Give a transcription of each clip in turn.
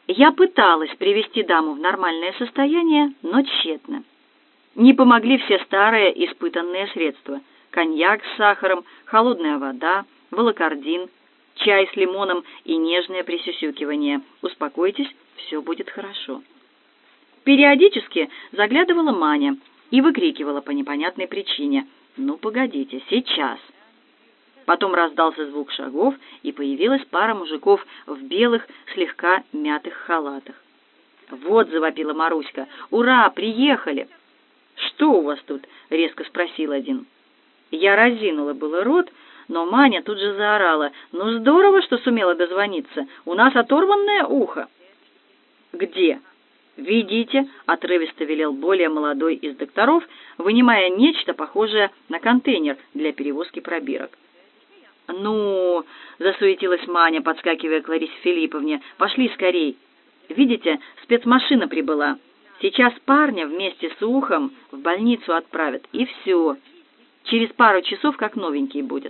Я пыталась привести даму в нормальное состояние, но тщетно. Не помогли все старые испытанные средства: коньяк с сахаром, холодная вода, волокордин, чай с лимоном и нежное присюсюкивание. Успокойтесь, все будет хорошо. Периодически заглядывала Маня и выкрикивала по непонятной причине: «Ну, погодите, сейчас!». Потом раздался звук шагов, и появилась пара мужиков в белых, слегка мятых халатах. «Вот», — завопила Маруська, — «ура, приехали!» «Что у вас тут?» — резко спросил один. Я разинула было рот, но Маня тут же заорала: «Ну здорово, что сумела дозвониться! У нас оторванное ухо!» «Где?» «Ведите», — отрывисто велел более молодой из докторов, вынимая нечто похожее на контейнер для перевозки пробирок. «Ну...» — засуетилась Маня, подскакивая к Ларисе Филипповне. «Пошли скорей. Видите, спецмашина прибыла. Сейчас парня вместе с ухом в больницу отправят, и все. Через пару часов как новенький будет».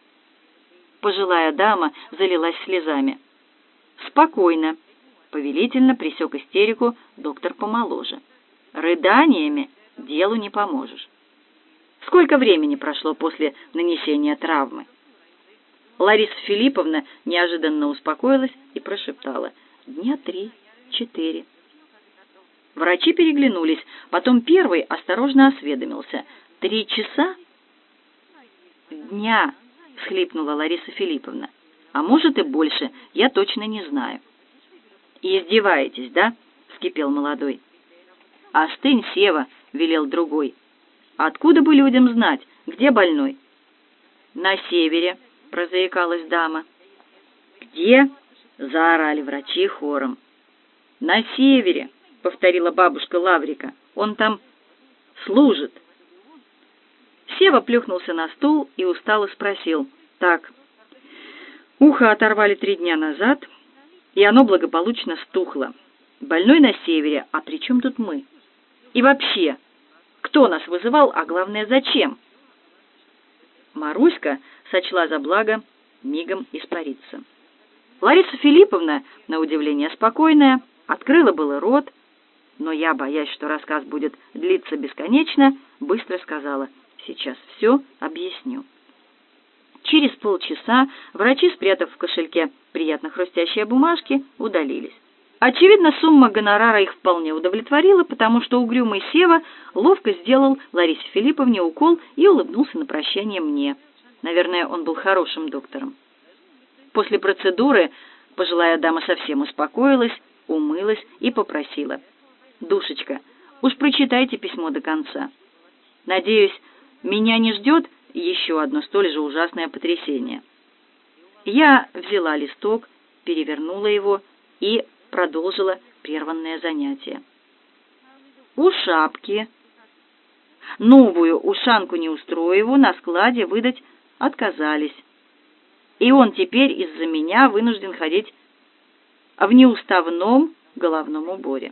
Пожилая дама залилась слезами. «Спокойно», — повелительно пресек истерику доктор помоложе. «Рыданиями делу не поможешь. Сколько времени прошло после нанесения травмы?» Лариса Филипповна неожиданно успокоилась и прошептала: «Дня 3-4». Врачи переглянулись, потом первый осторожно осведомился: «3 часа?» «Дня», — всхлипнула Лариса Филипповна. «А может и больше, я точно не знаю». «Издеваетесь, да?» — вскипел молодой. «Остынь, Сева», — велел другой. «Откуда бы людям знать, где больной?» «На севере», — прозаикалась дама. «Где?» — заорали врачи хором. «На севере», — повторила бабушка Лаврика. «Он там служит». Сева плюхнулся на стул и устало спросил: «Так, ухо оторвали 3 дня назад, и оно благополучно стухло. Больной на севере, а при чем тут мы? И вообще, кто нас вызывал, а главное, зачем?» Маруська сочла за благо мигом испариться. Лариса Филипповна, на удивление спокойная, открыла было рот, но я, боясь, что рассказ будет длиться бесконечно, быстро сказала: «Сейчас все объясню». Через полчаса врачи, спрятав в кошельке приятно хрустящие бумажки, удалились. Очевидно, сумма гонорара их вполне удовлетворила, потому что угрюмый Сева ловко сделал Ларисе Филипповне укол и улыбнулся на прощание мне. Наверное, он был хорошим доктором. После процедуры пожилая дама совсем успокоилась, умылась и попросила: «Душечка, уж прочитайте письмо до конца. Надеюсь, меня не ждет еще одно столь же ужасное потрясение». Я взяла листок, перевернула его и продолжила прерванное занятие. У шапки. Новую ушанку Неустроеву на складе выдать отказались. И он теперь из-за меня вынужден ходить в неуставном головном уборе.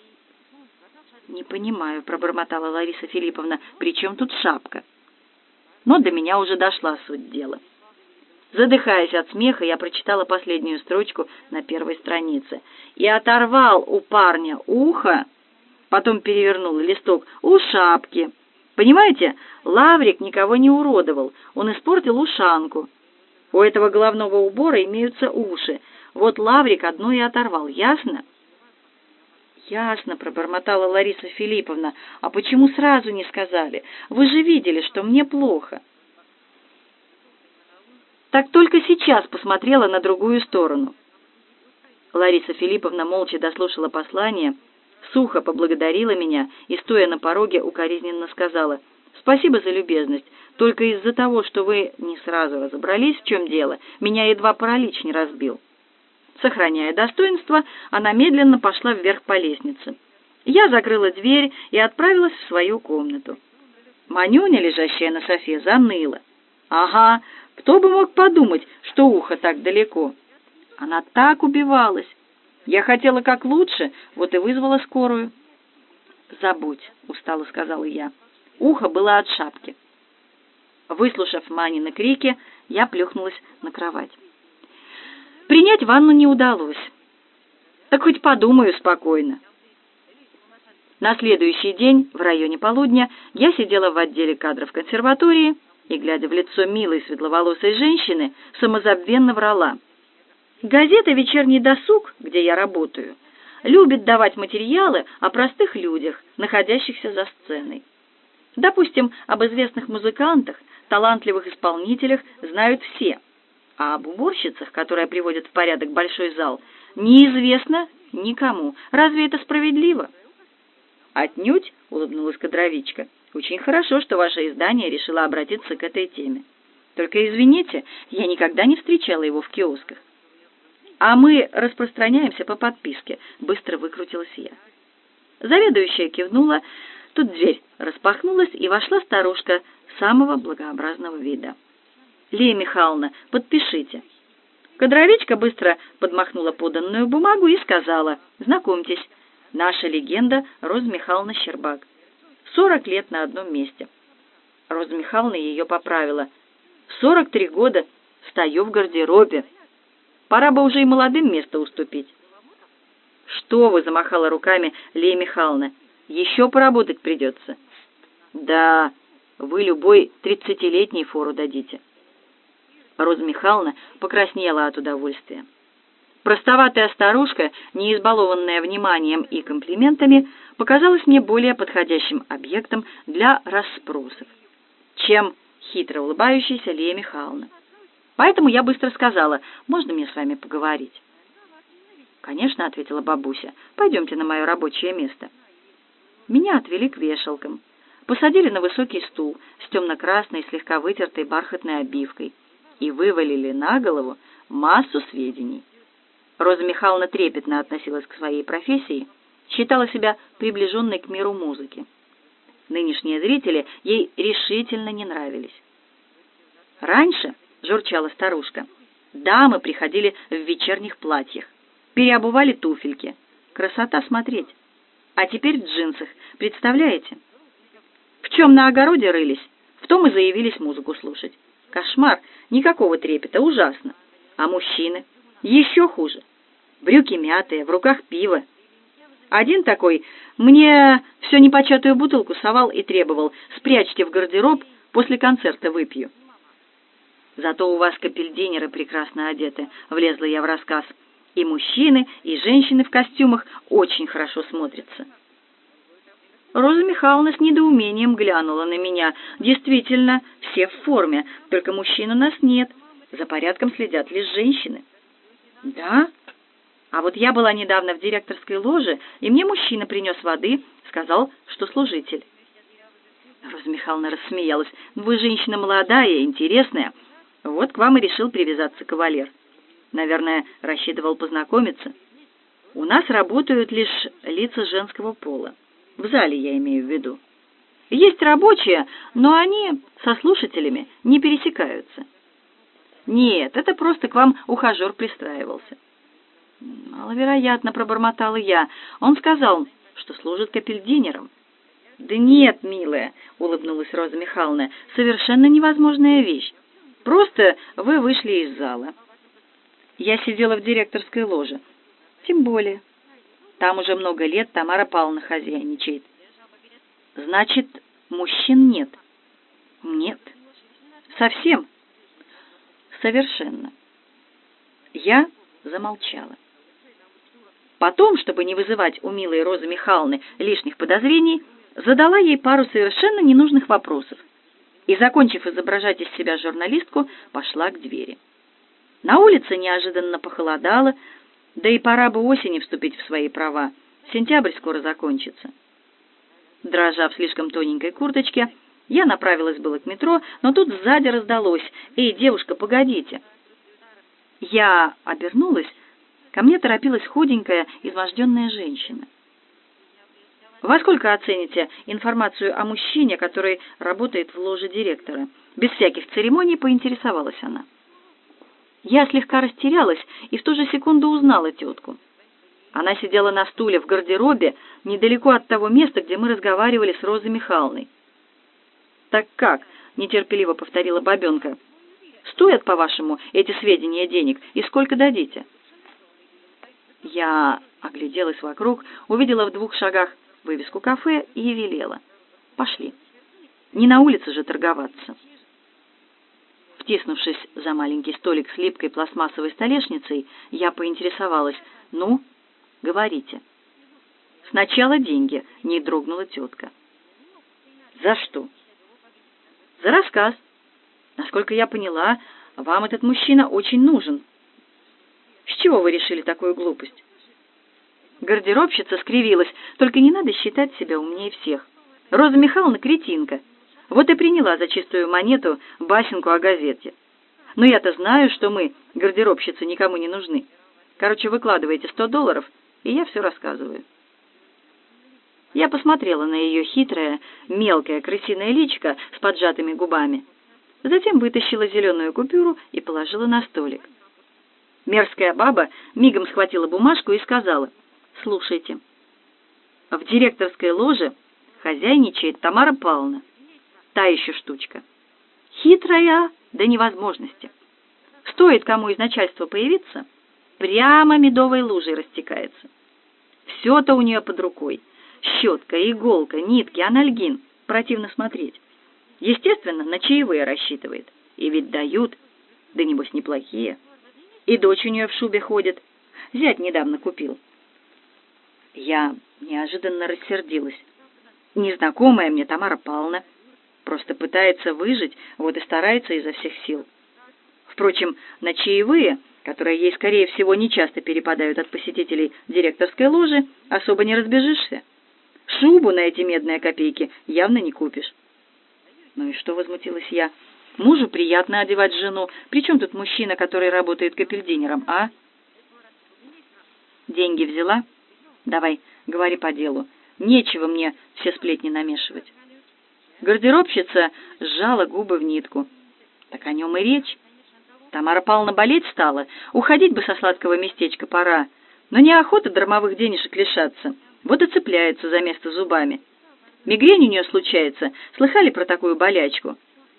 «Не понимаю», — пробормотала Лариса Филипповна, — «при чем тут шапка?» Но до меня уже дошла суть дела. Задыхаясь от смеха, я прочитала последнюю строчку на первой странице. «И оторвал у парня ухо», потом перевернула листок, «у шапки». Понимаете, Лаврик никого не уродовал, он испортил ушанку. У этого головного убора имеются уши. Вот Лаврик одно и оторвал, ясно? «Ясно», — пробормотала Лариса Филипповна. «А почему сразу не сказали? Вы же видели, что мне плохо». Так только сейчас посмотрела на другую сторону. Лариса Филипповна молча дослушала послание, сухо поблагодарила меня и, стоя на пороге, укоризненно сказала: «Спасибо за любезность. Только из-за того, что вы не сразу разобрались, в чем дело, меня едва паралич не разбил». Сохраняя достоинство, она медленно пошла вверх по лестнице. Я закрыла дверь и отправилась в свою комнату. Манюня, лежащая на софе, заныла. «Ага, кто бы мог подумать, что ухо так далеко?» Она так убивалась. Я хотела как лучше, вот и вызвала скорую. «Забудь», — устало сказала я. Ухо было от шапки. Выслушав Манины крики, я плюхнулась на кровать. Принять ванну не удалось. Так хоть подумаю спокойно. На следующий день, в районе полудня, я сидела в отделе кадров консерватории и, глядя в лицо милой светловолосой женщины, самозабвенно врала. Газета «Вечерний досуг», где я работаю, любит давать материалы о простых людях, находящихся за сценой. Допустим, об известных музыкантах, талантливых исполнителях знают все, а об уборщицах, которые приводят в порядок большой зал, неизвестно никому. Разве это справедливо? «Отнюдь», — улыбнулась кадровичка. «Очень хорошо, что ваше издание решило обратиться к этой теме. Только извините, я никогда не встречала его в киосках». «А мы распространяемся по подписке», — быстро выкрутилась я. Заведующая кивнула, тут дверь распахнулась, и вошла старушка самого благообразного вида. «Лея Михайловна, подпишите». Кадровичка быстро подмахнула поданную бумагу и сказала: «Знакомьтесь, наша легенда Роза Михайловна Щербак. 40 лет на одном месте». Роза Михайловна ее поправила: «43 года стою в гардеробе. Пора бы уже и молодым место уступить». «Что вы», — замахала руками Лея Михайловна, — «еще поработать придется». «Да, вы любой 30-летней фору дадите». Роза Михайловна покраснела от удовольствия. Простоватая старушка, не избалованная вниманием и комплиментами, показалась мне более подходящим объектом для расспросов, чем хитро улыбающаяся Лея Михайловна. Поэтому я быстро сказала: «Можно мне с вами поговорить?» «Конечно», — ответила бабуся, — «пойдемте на мое рабочее место». Меня отвели к вешалкам, посадили на высокий стул с темно-красной, слегка вытертой бархатной обивкой и вывалили на голову массу сведений. Роза Михайловна трепетно относилась к своей профессии, считала себя приближенной к миру музыки. Нынешние зрители ей решительно не нравились. «Раньше, — журчала старушка, — дамы приходили в вечерних платьях, переобували туфельки. Красота смотреть. А теперь в джинсах, представляете? В чем на огороде рылись, в том и заявились музыку слушать. Кошмар, никакого трепета, ужасно. А мужчины? Еще хуже. Брюки мятые, в руках пиво. Один такой мне все непочатую бутылку совал и требовал: спрячьте в гардероб, после концерта выпью». «Зато у вас капельдинеры прекрасно одеты», — влезла я в рассказ. «И мужчины, и женщины в костюмах очень хорошо смотрятся». Роза Михайловна с недоумением глянула на меня. «Действительно, все в форме, только мужчин у нас нет. За порядком следят лишь женщины». «Да? А вот я была недавно в директорской ложе, и мне мужчина принес воды, сказал, что служитель». Роза Михайловна рассмеялась. «Вы женщина молодая, интересная. Вот к вам и решил привязаться кавалер. Наверное, рассчитывал познакомиться. У нас работают лишь лица женского пола. В зале я имею в виду. Есть рабочие, но они со слушателями не пересекаются». «Нет, это просто к вам ухажер пристраивался». «Маловероятно», — пробормотала я. «Он сказал, что служит капельдинером». «Да нет, милая», — улыбнулась Роза Михайловна, — «совершенно невозможная вещь. Просто вы вышли из зала». Я сидела в директорской ложе. «Тем более. Там уже много лет Тамара Павловна хозяйничает». «Значит, мужчин нет?» «Нет. Совсем?» «Совершенно». Я замолчала. Потом, чтобы не вызывать у милой Розы Михайловны лишних подозрений, задала ей пару совершенно ненужных вопросов и, закончив изображать из себя журналистку, пошла к двери. На улице неожиданно похолодало, да и пора бы осени вступить в свои права. Сентябрь скоро закончится. Дрожа в слишком тоненькой курточке, я направилась было к метро, но тут сзади раздалось: «Эй, девушка, погодите!» Я обернулась, ко мне торопилась худенькая, изможденная женщина. «Во сколько оцените информацию о мужчине, который работает в ложе директора?» Без всяких церемоний поинтересовалась она. Я слегка растерялась и в ту же секунду узнала тетку. Она сидела на стуле в гардеробе недалеко от того места, где мы разговаривали с Розой Михайловной. «Так как?» — нетерпеливо повторила бабенка. «Стоят, по-вашему, эти сведения денег, и сколько дадите?» Я Огляделась вокруг, увидела в 2 шагах вывеску кафе и велела: «Пошли. Не на улице же торговаться». Втиснувшись за маленький столик с липкой пластмассовой столешницей, я поинтересовалась: «Ну, говорите». «Сначала деньги», — не дрогнула тетка. «За что?» «За рассказ. Насколько я поняла, вам этот мужчина очень нужен. С чего вы решили такую глупость?» Гардеробщица скривилась: «Только не надо считать себя умнее всех. Роза Михайловна кретинка. Вот и приняла за чистую монету басенку о газете. Но я-то знаю, что мы, гардеробщицы, никому не нужны. Короче, выкладывайте $100, и я все рассказываю». Я посмотрела на ее хитрое, мелкое крысиное личико с поджатыми губами. Затем вытащила зеленую купюру и положила на столик. Мерзкая баба мигом схватила бумажку и сказала: «Слушайте, в директорской ложе хозяйничает Тамара Павловна. Та еще штучка. Хитрая до невозможности. Стоит кому из начальства появиться, прямо медовой лужей растекается. Все-то у нее под рукой. Щетка, иголка, нитки, анальгин. Противно смотреть. Естественно, на чаевые рассчитывает. И ведь дают, да небось неплохие. И дочь у нее в шубе ходит. Зять недавно купил». Я неожиданно рассердилась. Незнакомая мне Тамара Павловна просто пытается выжить, вот и старается изо всех сил. Впрочем, на чаевые, которые ей, скорее всего, нечасто перепадают от посетителей директорской ложи, особо не разбежишься. Шубу на эти медные копейки явно не купишь. «Ну и что?» — возмутилась я. «Мужу приятно одевать жену. Причем тут мужчина, который работает капельдинером, а?» «Деньги взяла? Давай, говори по делу. Нечего мне все сплетни намешивать». Гардеробщица сжала губы в нитку. «Так о нем и речь. Тамара Павловна болеть стала. Уходить бы со сладкого местечка пора. Но неохота дармовых денежек лишаться. Вот и цепляется за место зубами. Мигрень у нее случается. Слыхали про такую болячку?»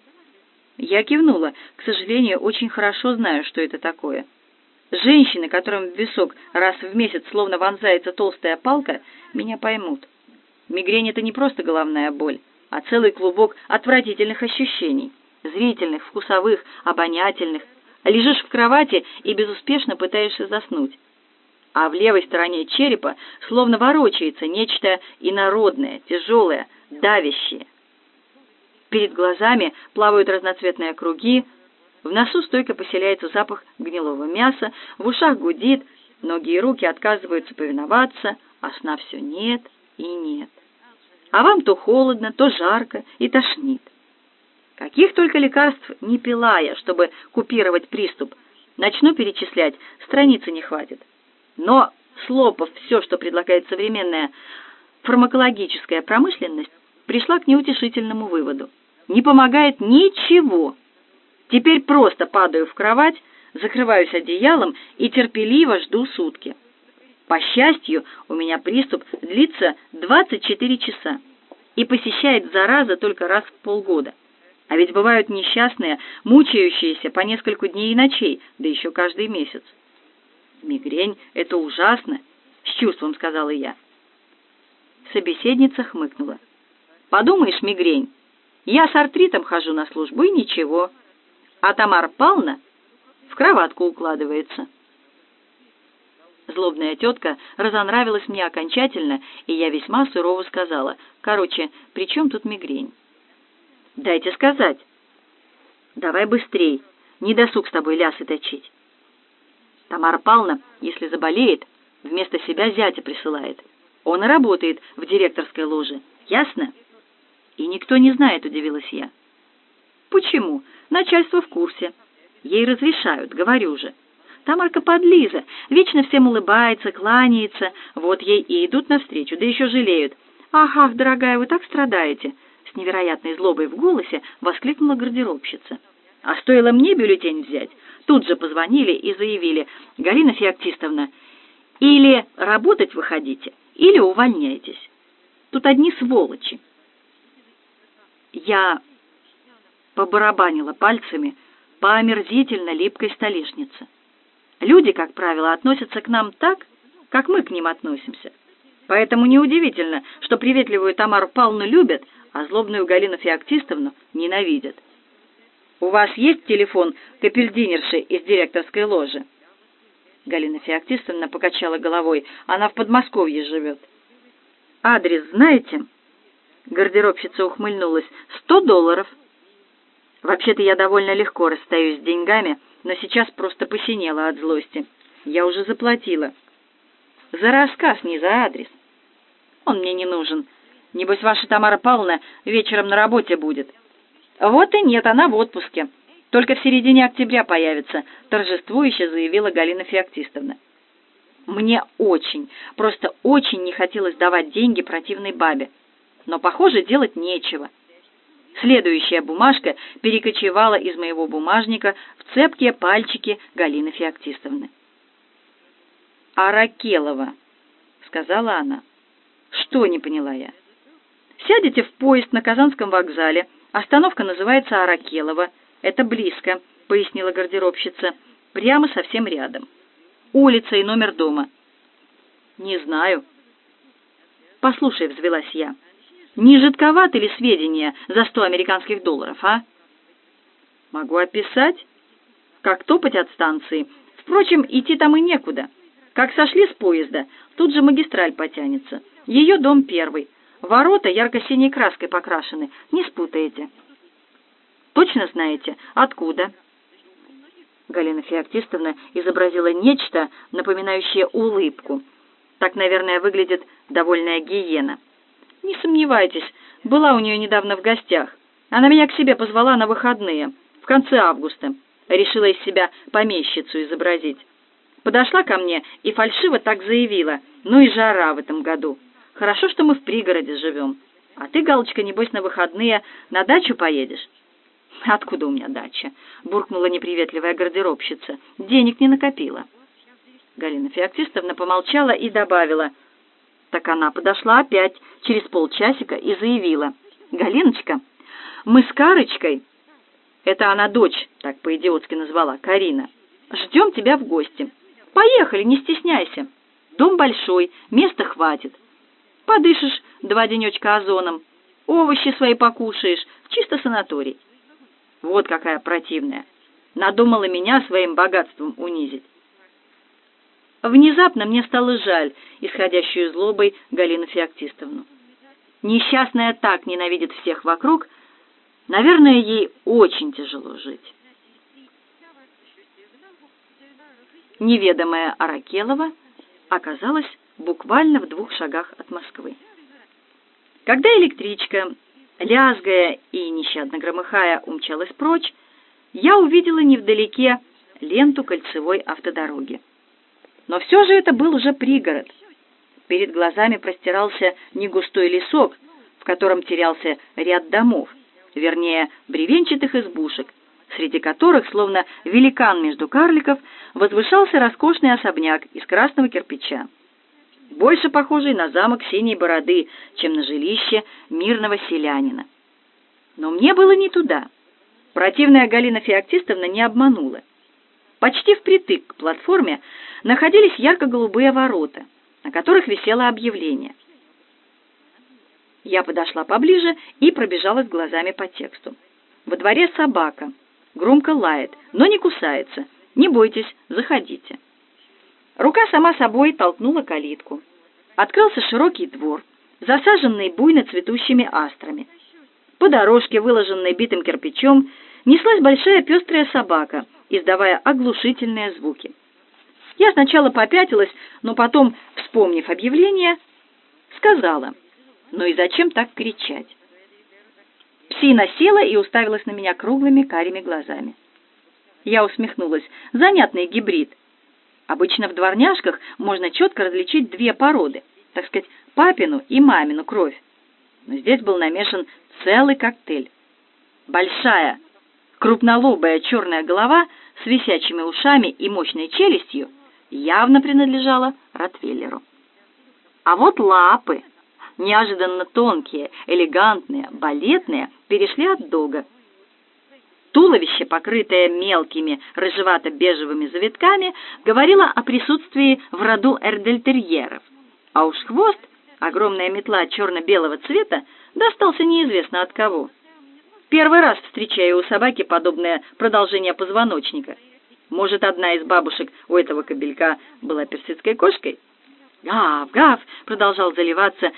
Я кивнула. К сожалению, очень хорошо знаю, что это такое. Женщины, которым в висок раз в месяц словно вонзается толстая палка, меня поймут. Мигрень — это не просто головная боль, а целый клубок отвратительных ощущений. Зрительных, вкусовых, обонятельных. Лежишь в кровати и безуспешно пытаешься заснуть. А в левой стороне черепа словно ворочается нечто инородное, тяжелое, давящее. Перед глазами плавают разноцветные круги, в носу стойко поселяется запах гнилого мяса, в ушах гудит, ноги и руки отказываются повиноваться, а сна все нет и нет. А вам то холодно, то жарко и тошнит. Каких только лекарств не пила я, чтобы купировать приступ. Начну перечислять, страницы не хватит. Но, слопав все, что предлагает современная фармакологическая промышленность, пришла к неутешительному выводу. Не помогает ничего. Теперь просто падаю в кровать, закрываюсь одеялом и терпеливо жду сутки. По счастью, у меня приступ длится 24 часа и посещает зараза только раз в полгода. А ведь бывают несчастные, мучающиеся по несколько дней и ночей, да еще каждый месяц. «Мигрень — это ужасно», — с чувством сказала я. Собеседница хмыкнула. «Подумаешь, мигрень. Я с артритом хожу на службу, и ничего. А Тамара Павловна в кроватку укладывается». Злобная тетка разонравилась мне окончательно, и я весьма сурово сказала: «Короче, при чем тут мигрень?» «Дайте сказать». «Давай быстрей, не досуг с тобой лясы точить». Тамара Павловна, если заболеет, вместо себя зятя присылает. Он и работает в директорской ложе. Ясно? И никто не знает, удивилась я. Почему? Начальство в курсе. Ей разрешают, говорю же. Тамарка подлиза, вечно всем улыбается, кланяется. Вот ей и идут навстречу, да еще жалеют. «Ах, ах, дорогая, вы так страдаете!» С невероятной злобой в голосе воскликнула гардеробщица. А стоило мне бюллетень взять, тут же позвонили и заявили: «Галина Феоктистовна, или работать выходите, или увольняйтесь. Тут одни сволочи». Я побарабанила пальцами по омерзительно липкой столешнице. Люди, как правило, относятся к нам так, как мы к ним относимся. Поэтому неудивительно, что приветливую Тамару Павловну любят, а злобную Галину Феоктистовну ненавидят. У вас есть телефон капельдинерши из директорской ложи? Галина Феоктистовна покачала головой. Она в Подмосковье живет. Адрес знаете? Гардеробщица ухмыльнулась. $100. Вообще-то я довольно легко расстаюсь с деньгами, но сейчас просто посинела от злости. Я уже заплатила. За рассказ, не за адрес. Он мне не нужен. Небось, ваша Тамара Павловна вечером на работе будет. Вот и нет, она в отпуске. Только в середине октября появится, торжествующе заявила Галина Феоктистовна. Мне очень, просто очень не хотелось давать деньги противной бабе. Но, похоже, делать нечего. Следующая бумажка перекочевала из моего бумажника в цепкие пальчики Галины Феоктистовны. «Аракелова», — сказала она. «Что?» — не поняла я. «Сядете в поезд на Казанском вокзале. Остановка называется Аракелова. Это близко», — пояснила гардеробщица. «Прямо совсем рядом. Улица и номер дома». «Не знаю». «Послушай», — взвилась я, — «не жидковаты ли сведения за $100 американских, а?» «Могу описать. Как топать от станции. Впрочем, идти там и некуда. Как сошли с поезда, тут же магистраль потянется. Ее дом первый. Ворота ярко-синей краской покрашены. Не спутаете». «Точно знаете? Откуда?» Галина Феоктистовна изобразила нечто, напоминающее улыбку. Так, наверное, выглядит довольная гиена. «Не сомневайтесь, была у нее недавно в гостях. Она меня к себе позвала на выходные, в конце августа. Решила из себя помещицу изобразить. Подошла ко мне и фальшиво так заявила: ну и жара в этом году. Хорошо, что мы в пригороде живем. А ты, Галочка, небось, на выходные на дачу поедешь?» «Откуда у меня дача?» — буркнула неприветливая гардеробщица. «Денег не накопила». Галина Феоктистовна помолчала и добавила. Так она подошла опять через полчасика и заявила: «Галиночка, мы с Карочкой, это она дочь, так по-идиотски назвала, Карина, ждем тебя в гости. Поехали, не стесняйся. Дом большой, места хватит. Подышишь 2 денечка озоном, овощи свои покушаешь, чисто санаторий». Вот какая противная. Надумала меня своим богатством унизить. Внезапно мне стало жаль исходящую злобой Галину Феоктистовну. Несчастная так ненавидит всех вокруг, наверное, ей очень тяжело жить. Неведомая Аракелова оказалась буквально в 2 шагах от Москвы. Когда электричка, лязгая и нещадно громыхая, умчалась прочь, я увидела невдалеке ленту кольцевой автодороги. Но все же это был уже пригород. Перед глазами простирался негустой лесок, в котором терялся ряд домов, вернее, бревенчатых избушек, среди которых, словно великан между карликов, возвышался роскошный особняк из красного кирпича, больше похожий на замок Синей Бороды, чем на жилище мирного селянина. Но мне было не туда. Противная Галина Феоктистовна не обманула. Почти впритык к платформе находились ярко-голубые ворота, на которых висело объявление. Я подошла поближе и пробежалась глазами по тексту. Во дворе собака, громко лает, но не кусается. Не бойтесь, заходите. Рука сама собой толкнула калитку. Открылся широкий двор, засаженный буйно цветущими астрами. По дорожке, выложенной битым кирпичом, неслась большая пестрая собака, издавая оглушительные звуки. Я сначала попятилась, но потом, вспомнив объявление, сказала: «Ну и зачем так кричать?» Псина села и уставилась на меня круглыми карими глазами. Я усмехнулась. Занятный гибрид. Обычно в дворняжках можно четко различить 2 породы, так сказать, папину и мамину кровь. Но здесь был намешан целый коктейль. Большая, крупнолобая черная голова с висячими ушами и мощной челюстью явно принадлежала ротвейлеру. А вот лапы, неожиданно тонкие, элегантные, балетные, перешли от дога. Туловище, покрытое мелкими рыжевато-бежевыми завитками, говорило о присутствии в роду эрдельтерьеров, а уж хвост, огромная метла черно-белого цвета, достался неизвестно от кого. Первый раз встречаю у собаки подобное продолжение позвоночника. Может, одна из бабушек у этого кобелька была персидской кошкой? «Гав, гав!» — продолжал заливаться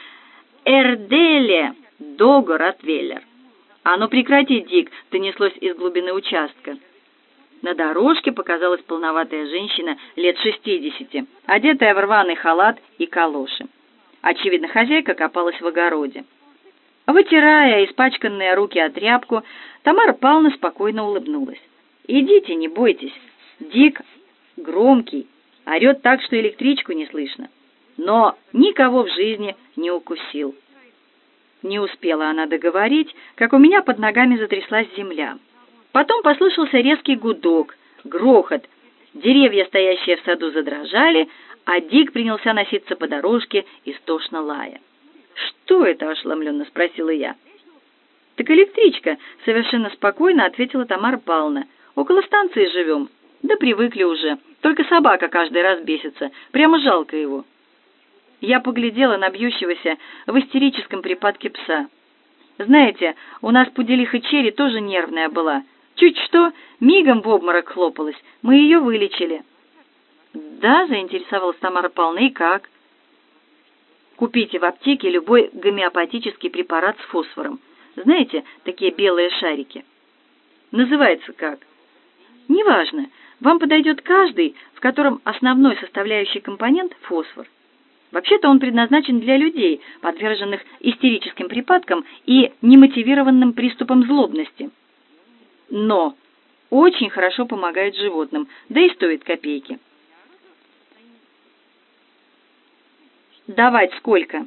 Эрделе Дого-ротвейлер. «А ну прекрати, Дик!» — донеслось из глубины участка. На дорожке показалась полноватая женщина лет 60, одетая в рваный халат и калоши. Очевидно, хозяйка копалась в огороде. Вытирая испачканные руки о тряпку, Тамара Павловна спокойно улыбнулась. «Идите, не бойтесь. Дик громкий, орет так, что электричку не слышно, но никого в жизни не укусил». Не успела она договорить, как у меня под ногами затряслась земля. Потом послышался резкий гудок, грохот. Деревья, стоящие в саду, задрожали, а Дик принялся носиться по дорожке, истошно лая. «Что это?» — ошеломленно спросила я. «Так электричка», — совершенно спокойно ответила Тамара Павловна. «Около станции живем. Да привыкли уже. Только собака каждый раз бесится. Прямо жалко его». Я поглядела на бьющегося в истерическом припадке пса. Знаете, у нас пуделиха Черри тоже нервная была. Чуть что, мигом в обморок хлопалась. Мы ее вылечили. «Да», — заинтересовалась Тамара Павловна, — «и как?» «Купите в аптеке любой гомеопатический препарат с фосфором. Знаете, такие белые шарики. Называется как?» «Неважно. Вам подойдет каждый, в котором основной составляющий компонент — фосфор. Вообще-то он предназначен для людей, подверженных истерическим припадкам и немотивированным приступам злобности. Но очень хорошо помогает животным, да и стоит копейки». «Давать сколько?»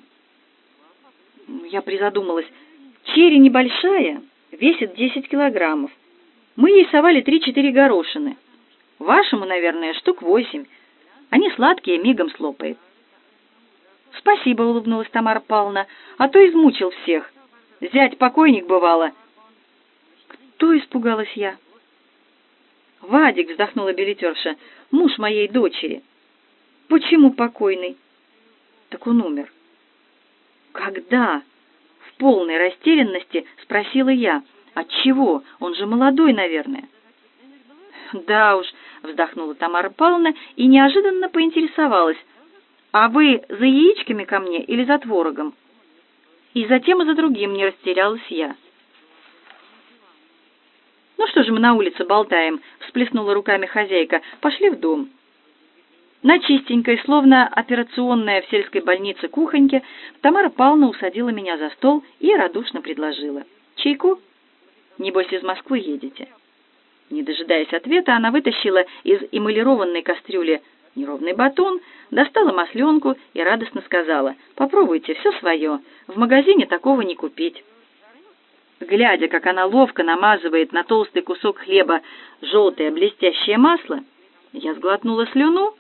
Я призадумалась. Черри небольшая, весит 10 килограммов. Мы ей совали 3-4 горошины. Вашему, наверное, штук 8. Они сладкие, мигом слопает. «Спасибо», — улыбнулась Тамара Павловна, — «а то измучил всех. Зять покойник бывало». «Кто?» — испугалась я. «Вадик», — вздохнула билетерша, — «муж моей дочери». «Почему покойный?» «Так он умер». «Когда?» — в полной растерянности спросила я. «Отчего? Он же молодой, наверное». «Да уж», — вздохнула Тамара Павловна и неожиданно поинтересовалась: «А вы за яичками ко мне или за творогом?» И за тем, и за другим не растерялась я. «Ну что же мы на улице болтаем?» — всплеснула руками хозяйка. «Пошли в дом». На чистенькой, словно операционная в сельской больнице кухоньке, Тамара Павловна усадила меня за стол и радушно предложила: «Чайку? Небось, из Москвы едете?» Не дожидаясь ответа, она вытащила из эмалированной кастрюли неровный батон, достала масленку и радостно сказала: «Попробуйте, все свое, в магазине такого не купить». Глядя, как она ловко намазывает на толстый кусок хлеба желтое блестящее масло, я сглотнула слюну.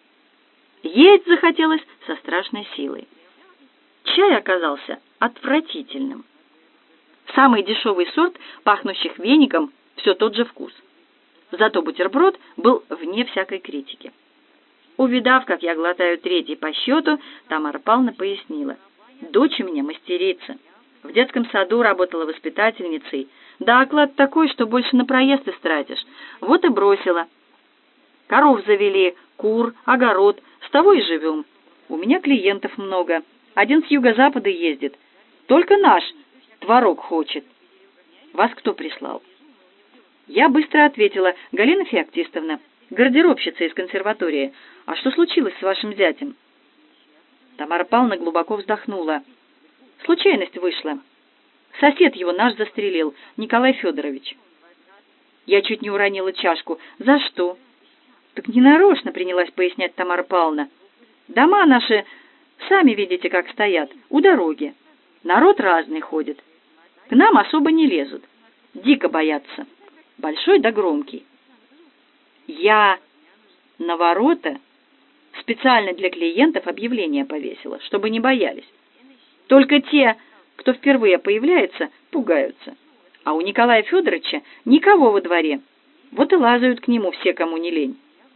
Есть захотелось со страшной силой. Чай оказался отвратительным. Самый дешевый сорт, пахнущих веником, все тот же вкус. Зато бутерброд был вне всякой критики. Увидав, как я глотаю третий по счету, Тамара Павловна пояснила: «Дочь у меня мастерица. В детском саду работала воспитательницей. Да оклад такой, что больше на проезд истратишь. Вот и бросила. Коров завели, кур, огород, с того и живем. У меня клиентов много. Один с юго-запада ездит. Только наш творог хочет. Вас кто прислал?» Я быстро ответила: «Галина Феоктистовна, гардеробщица из консерватории. А что случилось с вашим зятем?» Тамара Павловна глубоко вздохнула. «Случайность вышла. Сосед его наш застрелил, Николай Федорович». Я чуть не уронила чашку. «За что?» «Так ненарочно», — принялась пояснять Тамара Павловна. «Дома наши, сами видите, как стоят, у дороги. Народ разный ходит. К нам особо не лезут. Дико боятся. Большой да громкий. Я на ворота специально для клиентов объявление повесила, чтобы не боялись. Только те, кто впервые появляется, пугаются. А у Николая Федоровича никого во дворе. Вот и лазают к нему все, кому не лень.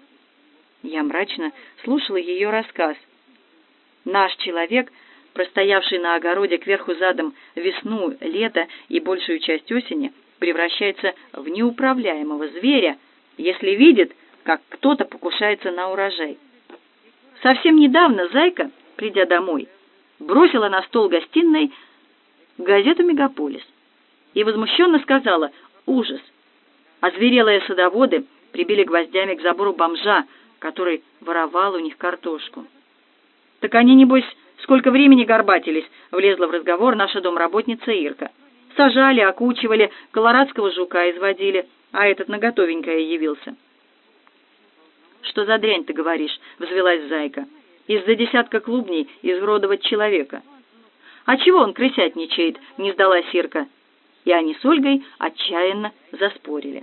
Я мрачно слушала ее рассказ. Наш человек, простоявший на огороде кверху задом весну, лето и большую часть осени, превращается в неуправляемого зверя, если видит, как кто-то покушается на урожай. Совсем недавно зайка, придя домой, бросила на стол гостиной газету «Мегаполис» и возмущенно сказала: «Ужас!» Озверелые садоводы прибили гвоздями к забору бомжа, который воровал у них картошку. «Так они, небось, сколько времени горбатились», — влезла в разговор наша домработница Ирка. «Сажали, окучивали, колорадского жука изводили, а этот наготовенькое явился». «Что за дрянь ты говоришь?» — взвелась зайка. «Из-за десятка клубней изуродовать человека». «А чего он крысятничает?» — не сдалась Ирка. И они с Ольгой отчаянно заспорили.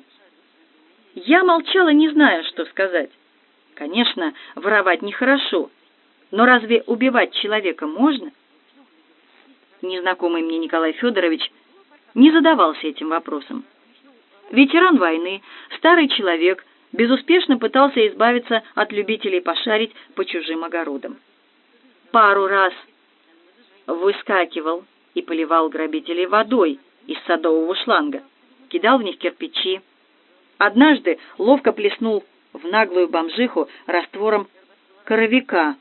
Я молчала, не зная, что сказать. Конечно, воровать нехорошо, но разве убивать человека можно? Незнакомый мне Николай Федорович не задавался этим вопросом. Ветеран войны, старый человек, безуспешно пытался избавиться от любителей пошарить по чужим огородам. Пару раз выскакивал и поливал грабителей водой из садового шланга, кидал в них кирпичи. Однажды ловко плеснул в наглую бомжиху раствором коровика.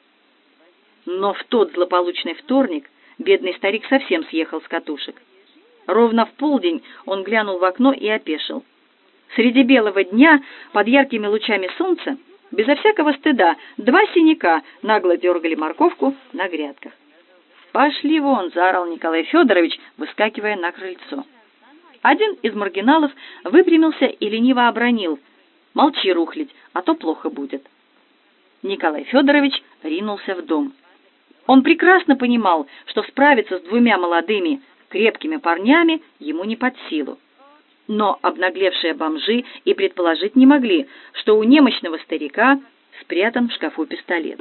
Но в тот злополучный вторник бедный старик совсем съехал с катушек. Ровно в полдень он глянул в окно и опешил. Среди белого дня, под яркими лучами солнца, безо всякого стыда, 2 синяка нагло дергали морковку на грядках. «Пошли вон!» — заорал Николай Федорович, выскакивая на крыльцо. Один из маргиналов выпрямился и лениво обронил: «Молчи, рухлядь, а то плохо будет». Николай Федорович ринулся в дом. Он прекрасно понимал, что справиться с 2 молодыми, крепкими парнями ему не под силу. Но обнаглевшие бомжи и предположить не могли, что у немощного старика спрятан в шкафу пистолет.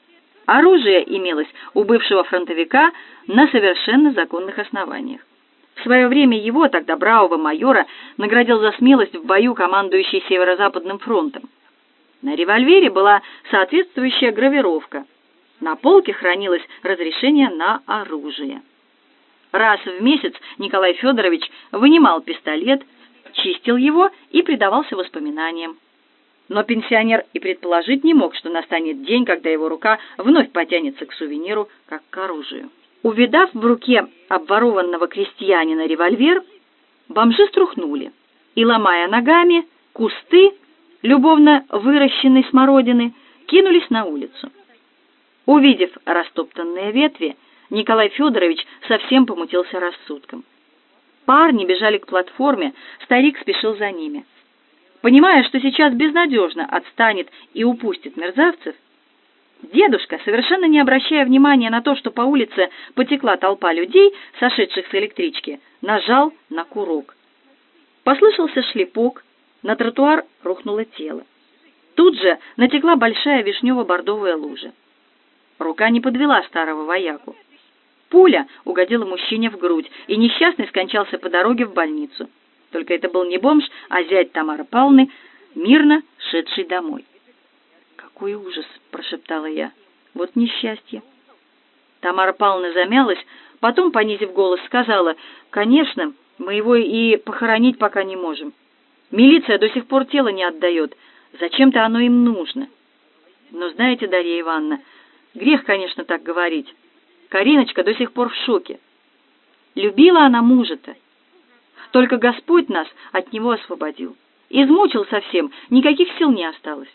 Оружие имелось у бывшего фронтовика на совершенно законных основаниях. В свое время его, тогда бравого майора, наградил за смелость в бою командующий Северо-Западным фронтом. На револьвере была соответствующая гравировка. На полке хранилось разрешение на оружие. Раз в месяц Николай Федорович вынимал пистолет, чистил его и предавался воспоминаниям. Но пенсионер и предположить не мог, что настанет день, когда его рука вновь потянется к сувениру, как к оружию. Увидав в руке обворованного крестьянина револьвер, бомжи струхнули и, ломая ногами кусты любовно выращенной смородины, кинулись на улицу. Увидев растоптанные ветви, Николай Федорович совсем помутился рассудком. Парни бежали к платформе, старик спешил за ними. Понимая, что сейчас безнадежно отстанет и упустит мерзавцев, дедушка, совершенно не обращая внимания на то, что по улице потекла толпа людей, сошедших с электрички, нажал на курок. Послышался шлепок, на тротуар рухнуло тело. Тут же натекла большая вишнево-бордовая лужа. Рука не подвела старого вояку. Пуля угодила мужчине в грудь, и несчастный скончался по дороге в больницу. Только это был не бомж, а зять Тамары Павловны, мирно шедший домой. «Какой ужас!» — прошептала я. «Вот несчастье!» Тамара Павловна замялась, потом, понизив голос, сказала: «Конечно, мы его и похоронить пока не можем. Милиция до сих пор тело не отдает. Зачем-то оно им нужно. Но знаете, Дарья Ивановна, грех, конечно, так говорить. Кариночка до сих пор в шоке. Любила она мужа-то. Только Господь нас от него освободил. Измучил совсем, никаких сил не осталось.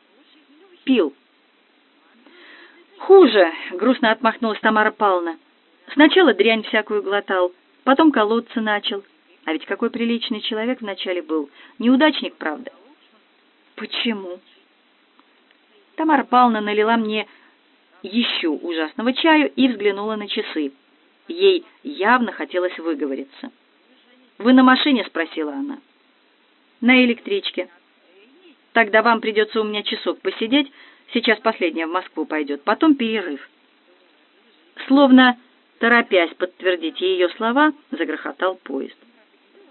Пил». «Хуже», — грустно отмахнулась Тамара Павловна. «Сначала дрянь всякую глотал, потом колоться начал. А ведь какой приличный человек вначале был. Неудачник, правда». «Почему?» Тамара Павловна налила мне еще ужасного чаю и взглянула на часы. Ей явно хотелось выговориться. «Вы на машине?» — спросила она. «На электричке». «Тогда вам придется у меня часок посидеть. Сейчас последняя в Москву пойдет. Потом перерыв». Словно торопясь подтвердить ее слова, загрохотал поезд.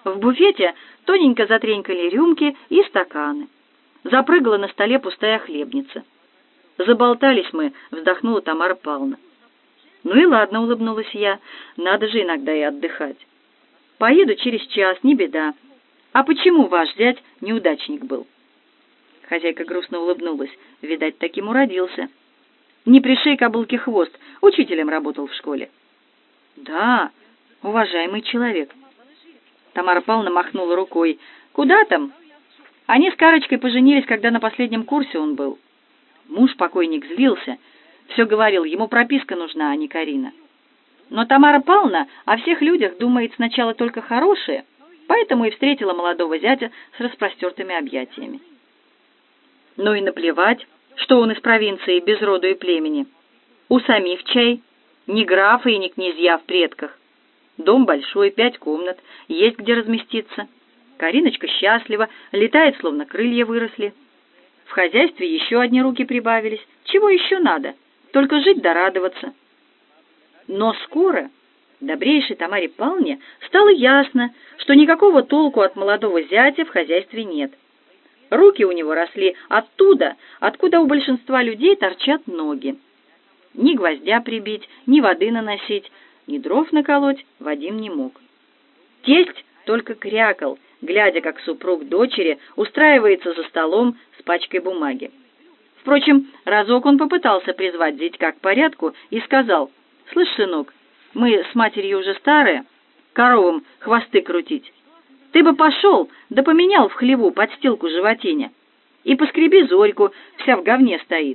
В буфете тоненько затренькали рюмки и стаканы. Запрыгала на столе пустая хлебница. «Заболтались мы», — вздохнула Тамара Павловна. «Ну и ладно», — улыбнулась я, — «надо же иногда и отдыхать. Поеду через час, не беда. А почему ваш зять неудачник был?» Хозяйка грустно улыбнулась. «Видать, таким уродился. Не пришей кобылке хвост, учителем работал в школе». «Да, уважаемый человек». Тамара Павловна махнула рукой. «Куда там? Они с Карочкой поженились, когда на последнем курсе он был. Муж-покойник злился, все говорил, ему прописка нужна, а не Карина. Но Тамара Павловна о всех людях думает сначала только хорошее, поэтому и встретила молодого зятя с распростертыми объятиями. Ну и наплевать, что он из провинции без роду и племени. У самих чай, ни графы и ни князья в предках. Дом большой, 5 комнат, есть где разместиться. Кариночка счастлива, летает, словно крылья выросли. В хозяйстве еще одни руки прибавились. Чего еще надо? Только жить да радоваться». Но скоро добрейшей Тамаре Павловне стало ясно, что никакого толку от молодого зятя в хозяйстве нет. Руки у него росли оттуда, откуда у большинства людей торчат ноги. Ни гвоздя прибить, ни воды наносить, ни дров наколоть Вадим не мог. Тесть только крякал, глядя, как супруг дочери устраивается за столом с пачкой бумаги. Впрочем, разок он попытался призвать зятька к порядку и сказал: «Слышь, сынок, мы с матерью уже старые, коровам хвосты крутить. Ты бы пошел, да поменял в хлеву подстилку животине, и поскреби Зорьку, вся в говне стоит».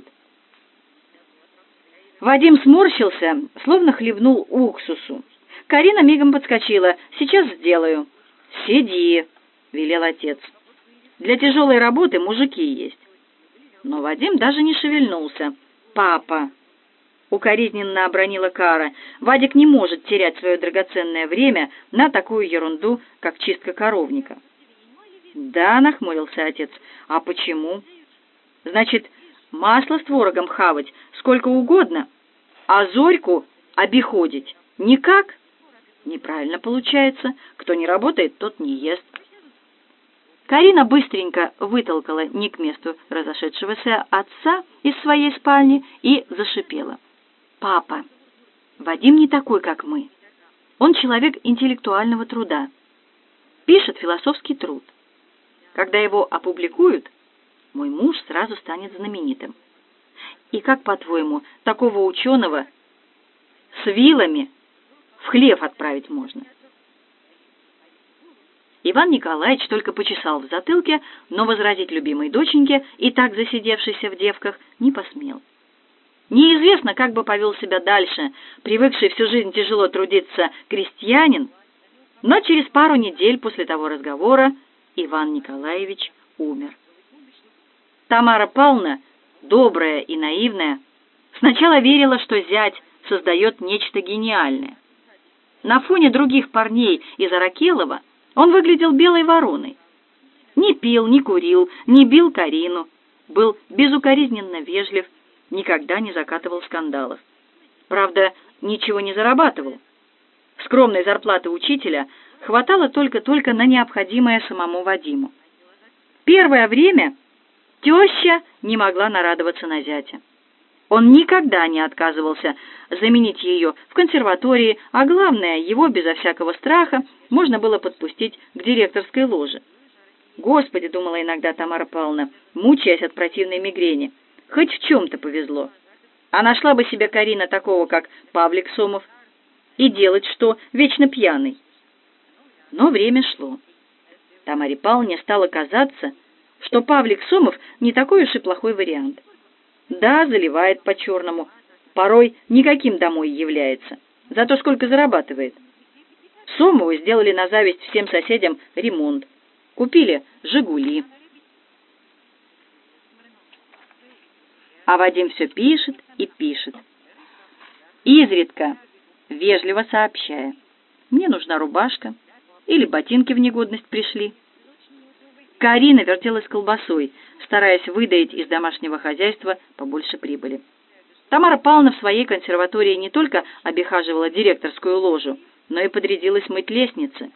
Вадим сморщился, словно хлебнул уксусу. Карина мигом подскочила. «Сейчас сделаю». «Сиди», — велел отец. «Для тяжелой работы мужики есть». Но Вадим даже не шевельнулся. «Папа», — укоризненно обронила Кара, — «Вадик не может терять свое драгоценное время на такую ерунду, как чистка коровника». «Да», — нахмурился отец, — «а почему?» «Значит, масло с творогом хавать сколько угодно, а Зорьку обиходить никак? Неправильно получается. Кто не работает, тот не ест». Карина быстренько вытолкала не к месту разошедшегося отца из своей спальни и зашипела: «Папа, Вадим не такой, как мы. Он человек интеллектуального труда. Пишет философский труд. Когда его опубликуют, мой муж сразу станет знаменитым. И как, по-твоему, такого ученого с вилами в хлев отправить можно?» Иван Николаевич только почесал в затылке, но возразить любимой доченьке, и так засидевшейся в девках, не посмел. Неизвестно, как бы повел себя дальше, привыкший всю жизнь тяжело трудиться крестьянин, но через пару недель после того разговора Иван Николаевич умер. Тамара Павловна, добрая и наивная, сначала верила, что зять создает нечто гениальное. На фоне других парней из Аракелова он выглядел белой вороной. Не пил, не курил, не бил Карину, был безукоризненно вежлив, никогда не закатывал скандалов. Правда, ничего не зарабатывал. Скромной зарплаты учителя хватало только на необходимое самому Вадиму. Первое время теща не могла нарадоваться на зятя. Он никогда не отказывался заменить ее в консерватории, а главное, его безо всякого страха можно было подпустить к директорской ложе. «Господи», — думала иногда Тамара Павловна, мучаясь от противной мигрени, — «хоть в чем-то повезло. А нашла бы себе Карина такого, как Павлик Сомов, и делать что, вечно пьяный». Но время шло. Тамаре Павловне стало казаться, что Павлик Сомов не такой уж и плохой вариант. Да, заливает по-черному, порой никаким домой является, зато сколько зарабатывает. Сомову сделали на зависть всем соседям ремонт, купили «Жигули». А Вадим все пишет и пишет, изредка вежливо сообщая: «Мне нужна рубашка» или «Ботинки в негодность пришли». Карина вертелась колбасой, стараясь выдаить из домашнего хозяйства побольше прибыли. Тамара Павловна в своей консерватории не только обихаживала директорскую ложу, но и подрядилась мыть лестницы.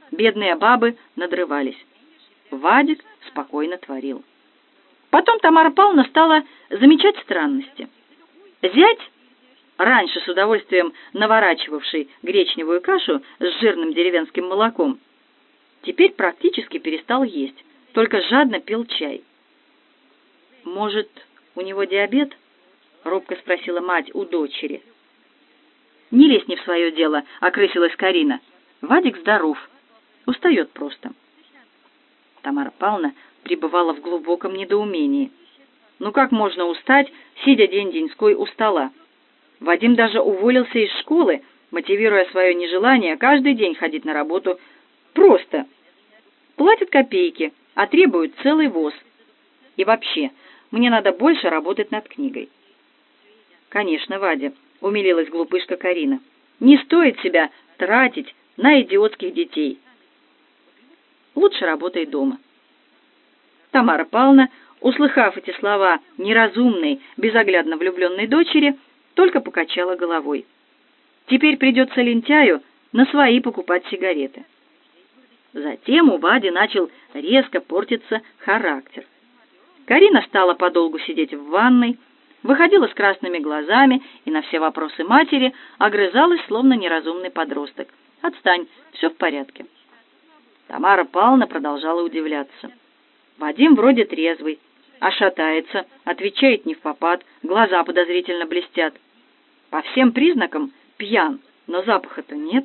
Бедные бабы надрывались. Вадик спокойно творил. Потом Тамара Павловна стала замечать странности. Зять, раньше с удовольствием наворачивавший гречневую кашу с жирным деревенским молоком, теперь практически перестал есть, только жадно пил чай. «Может, у него диабет?» — робко спросила мать у дочери. «Не лезь не в свое дело», — окрысилась Карина. «Вадик здоров, устает просто». Тамара Павловна пребывала в глубоком недоумении. Ну как можно устать, сидя день-деньской у стола? Вадим даже уволился из школы, мотивируя свое нежелание каждый день ходить на работу. Просто. Платят копейки, а требуют целый воз. И вообще, мне надо больше работать над книгой. Конечно, Вадя, умилилась глупышка Карина, не стоит себя тратить на идиотских детей. Лучше работай дома. Тамара Павловна, услыхав эти слова неразумной, безоглядно влюбленной дочери, только покачала головой. Теперь придется лентяю на свои покупать сигареты. Затем у Вади начал резко портиться характер. Карина стала подолгу сидеть в ванной, выходила с красными глазами и на все вопросы матери огрызалась, словно неразумный подросток. «Отстань, все в порядке». Тамара Павловна продолжала удивляться. Вадим вроде трезвый, а шатается, отвечает невпопад, глаза подозрительно блестят. По всем признакам пьян, но запаха-то нет.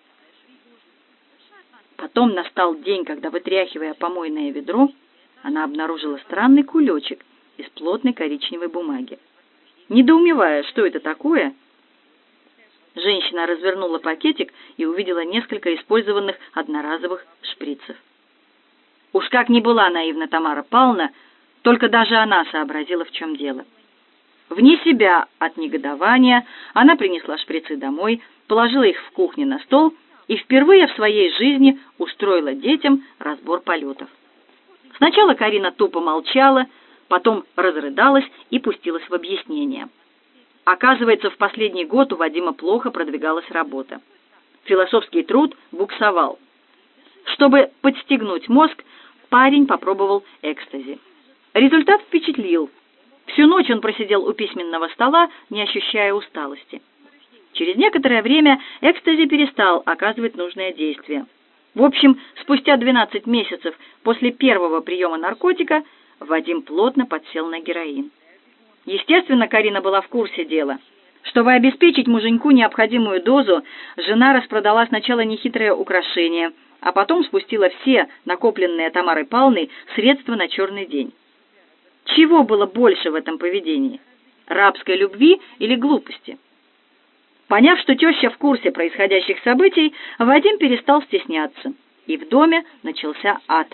Потом настал день, когда, вытряхивая помойное ведро, она обнаружила странный кулечек из плотной коричневой бумаги. Недоумевая, что это такое, женщина развернула пакетик и увидела несколько использованных одноразовых шприцев. Уж как ни была наивна Тамара Павловна, только даже она сообразила, в чем дело. Вне себя от негодования она принесла шприцы домой, положила их в кухне на стол и впервые в своей жизни устроила детям разбор полетов. Сначала Карина тупо молчала, потом разрыдалась и пустилась в объяснение. Оказывается, в последний год у Вадима плохо продвигалась работа. Философский труд буксовал. Чтобы подстегнуть мозг, парень попробовал экстази. Результат впечатлил. Всю ночь он просидел у письменного стола, не ощущая усталости. Через некоторое время экстази перестал оказывать нужное действие. В общем, спустя 12 месяцев после первого приема наркотика Вадим плотно подсел на героин. Естественно, Карина была в курсе дела. Чтобы обеспечить муженьку необходимую дозу, жена распродала сначала нехитрое украшение, а потом спустила все накопленные Тамарой Павловной средства на черный день. Чего было больше в этом поведении? Рабской любви или глупости? Поняв, что теща в курсе происходящих событий, Вадим перестал стесняться, и в доме начался ад.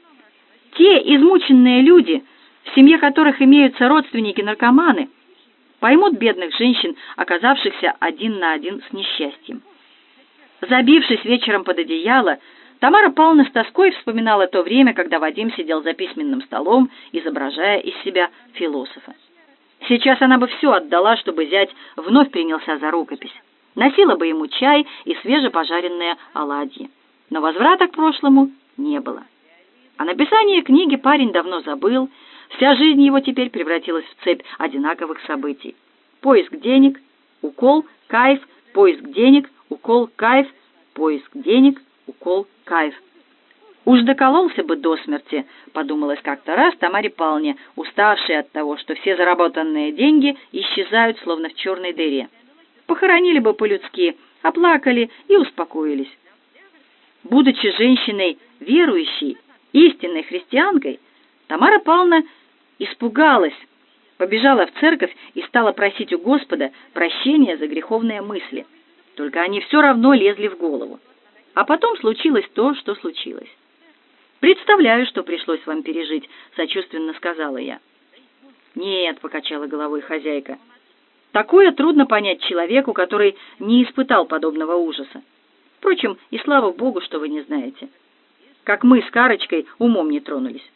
Те измученные люди, в семье которых имеются родственники-наркоманы, поймут бедных женщин, оказавшихся один на один с несчастьем. Забившись вечером под одеяло, Тамара Павловна с тоской вспоминала то время, когда Вадим сидел за письменным столом, изображая из себя философа. Сейчас она бы все отдала, чтобы зять вновь принялся за рукопись. Носила бы ему чай и свежепожаренные оладьи. Но возврата к прошлому не было. О написании книги парень давно забыл, вся жизнь его теперь превратилась в цепь одинаковых событий. Поиск денег, укол, кайф, поиск денег, укол, кайф, поиск денег, укол, кайф. «Уж докололся бы до смерти», — подумалось как-то раз Тамаре Павловне, уставшей от того, что все заработанные деньги исчезают, словно в черной дыре. Похоронили бы по-людски, оплакали и успокоились. Будучи женщиной верующей, истинной христианкой, Тамара Павловна испугалась, побежала в церковь и стала просить у Господа прощения за греховные мысли. Только они все равно лезли в голову. А потом случилось то, что случилось. «Представляю, что пришлось вам пережить», — сочувственно сказала я. «Нет», — покачала головой хозяйка, — «такое трудно понять человеку, который не испытал подобного ужаса. Впрочем, и слава Богу, что вы не знаете. Как мы с Карочкой умом не тронулись.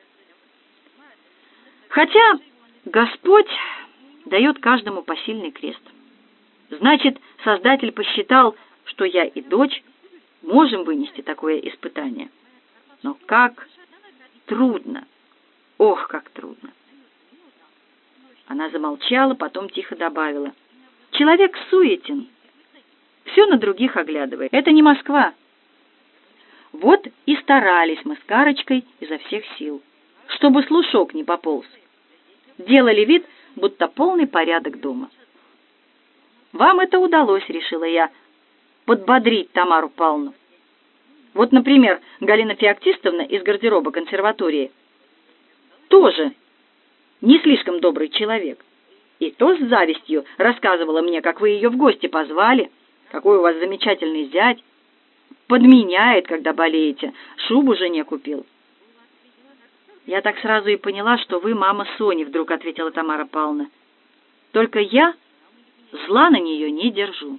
Хотя Господь дает каждому посильный крест. Значит, Создатель посчитал, что я и дочь можем вынести такое испытание. Но как трудно! Ох, как трудно!» Она замолчала, потом тихо добавила: «Человек суетен, все на других оглядывает. Это не Москва». Вот и старались мы с Карочкой изо всех сил, чтобы слушок не пополз. Делали вид, будто полный порядок дома. «Вам это удалось», — решила я, подбодрить Тамару Павловну. Вот, например, Галина Феоктистовна из гардероба консерватории тоже не слишком добрый человек. И то с завистью рассказывала мне, как вы ее в гости позвали, какой у вас замечательный зять, подменяет, когда болеете, шубу жене купил. «Я так сразу и поняла, что вы мама Сони», — вдруг ответила Тамара Павловна. «Только я зла на нее не держу».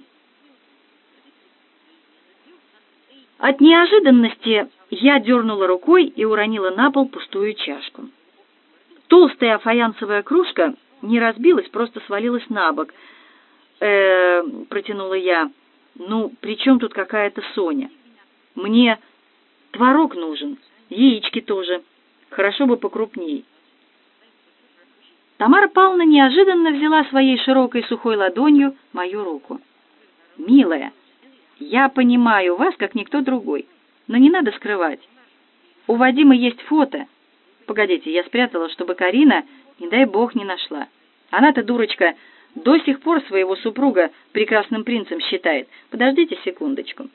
От неожиданности я дернула рукой и уронила на пол пустую чашку. Толстая фаянсовая кружка не разбилась, просто свалилась на бок. Протянула я. «Ну, при чем тут какая-то Соня? Мне творог нужен, яички тоже. Хорошо бы покрупней». Тамара Павловна неожиданно взяла своей широкой сухой ладонью мою руку. «Милая, я понимаю вас, как никто другой, но не надо скрывать. У Вадима есть фото. Погодите, я спрятала, чтобы Карина, не дай бог, не нашла. Она-то, дурочка, до сих пор своего супруга прекрасным принцем считает. Подождите секундочку».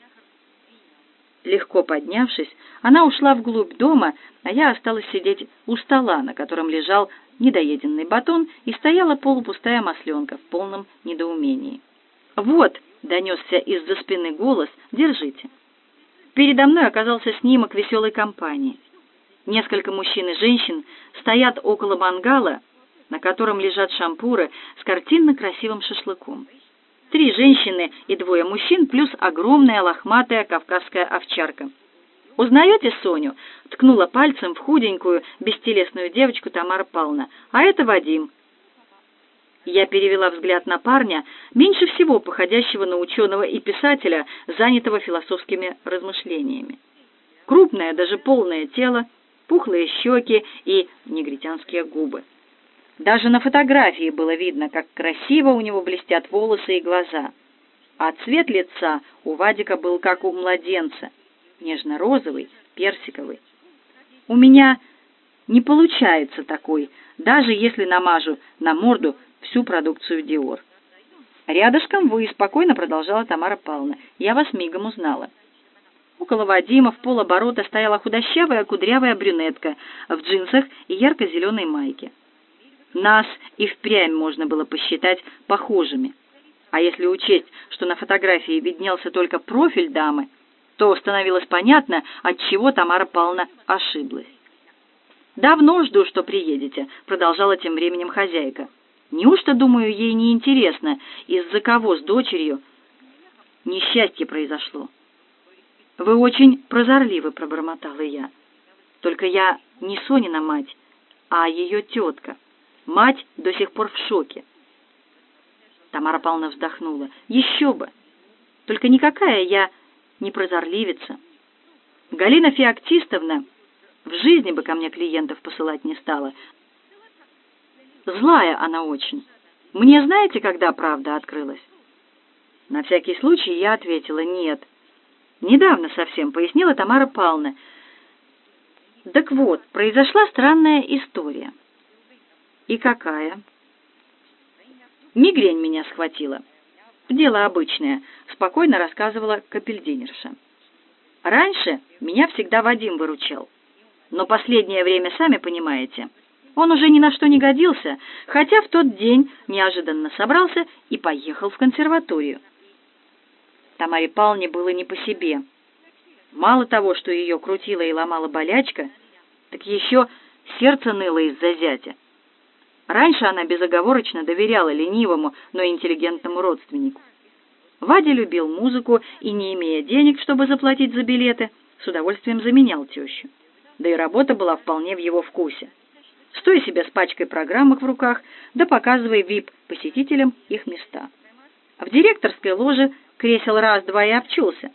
Легко поднявшись, она ушла вглубь дома, а я осталась сидеть у стола, на котором лежал недоеденный батон, и стояла полупустая масленка в полном недоумении. «Вот», — донесся из-за спины голос, — «держите». Передо мной оказался снимок веселой компании. Несколько мужчин и женщин стоят около мангала, на котором лежат шампуры с картинно красивым шашлыком. 3 женщины и 2 мужчин, плюс огромная лохматая кавказская овчарка. «Узнаете Соню?» — ткнула пальцем в худенькую, бестелесную девочку Тамара Павловна. «А это Вадим». Я перевела взгляд на парня, меньше всего походящего на ученого и писателя, занятого философскими размышлениями. Крупное, даже полное тело, пухлые щеки и негритянские губы. Даже на фотографии было видно, как красиво у него блестят волосы и глаза. А цвет лица у Вадика был как у младенца, нежно-розовый, персиковый. У меня не получается такой, даже если намажу на морду всю продукцию Диор. «Рядышком вы», — спокойно продолжала Тамара Павловна. «Я вас мигом узнала». Около Вадима в полоборота стояла худощавая кудрявая брюнетка в джинсах и ярко-зеленой майке. Нас и впрямь можно было посчитать похожими. А если учесть, что на фотографии виднелся только профиль дамы, то становилось понятно, отчего Тамара Павловна ошиблась. «Давно жду, что приедете», — продолжала тем временем хозяйка. «Неужто, думаю, ей не интересно, из-за кого с дочерью несчастье произошло?» «Вы очень прозорливы», — пробормотала я. «Только я не Сонина мать, а ее тетка. Мать до сих пор в шоке». Тамара Павловна вздохнула. «Еще бы! Только никакая я не прозорливица. Галина Феоктистовна в жизни бы ко мне клиентов посылать не стала. Злая она очень. Мне знаете, когда правда открылась?» На всякий случай я ответила: «Нет. Недавно совсем», — пояснила Тамара Павловна. «Так вот, произошла странная история». «И какая?» «Мигрень меня схватила. Дело обычное», — спокойно рассказывала капельдинерша. «Раньше меня всегда Вадим выручал. Но последнее время, сами понимаете, он уже ни на что не годился, хотя в тот день неожиданно собрался и поехал в консерваторию». Тамаре Павловне было не по себе. Мало того, что ее крутила и ломала болячка, так еще сердце ныло из-за зятя. Раньше она безоговорочно доверяла ленивому, но интеллигентному родственнику. Вадя любил музыку и, не имея денег, чтобы заплатить за билеты, с удовольствием заменял тещу. Да и работа была вполне в его вкусе. Стой себе с пачкой программок в руках, да показывай вип-посетителям их места. В директорской ложе кресел раз-два и обчелся.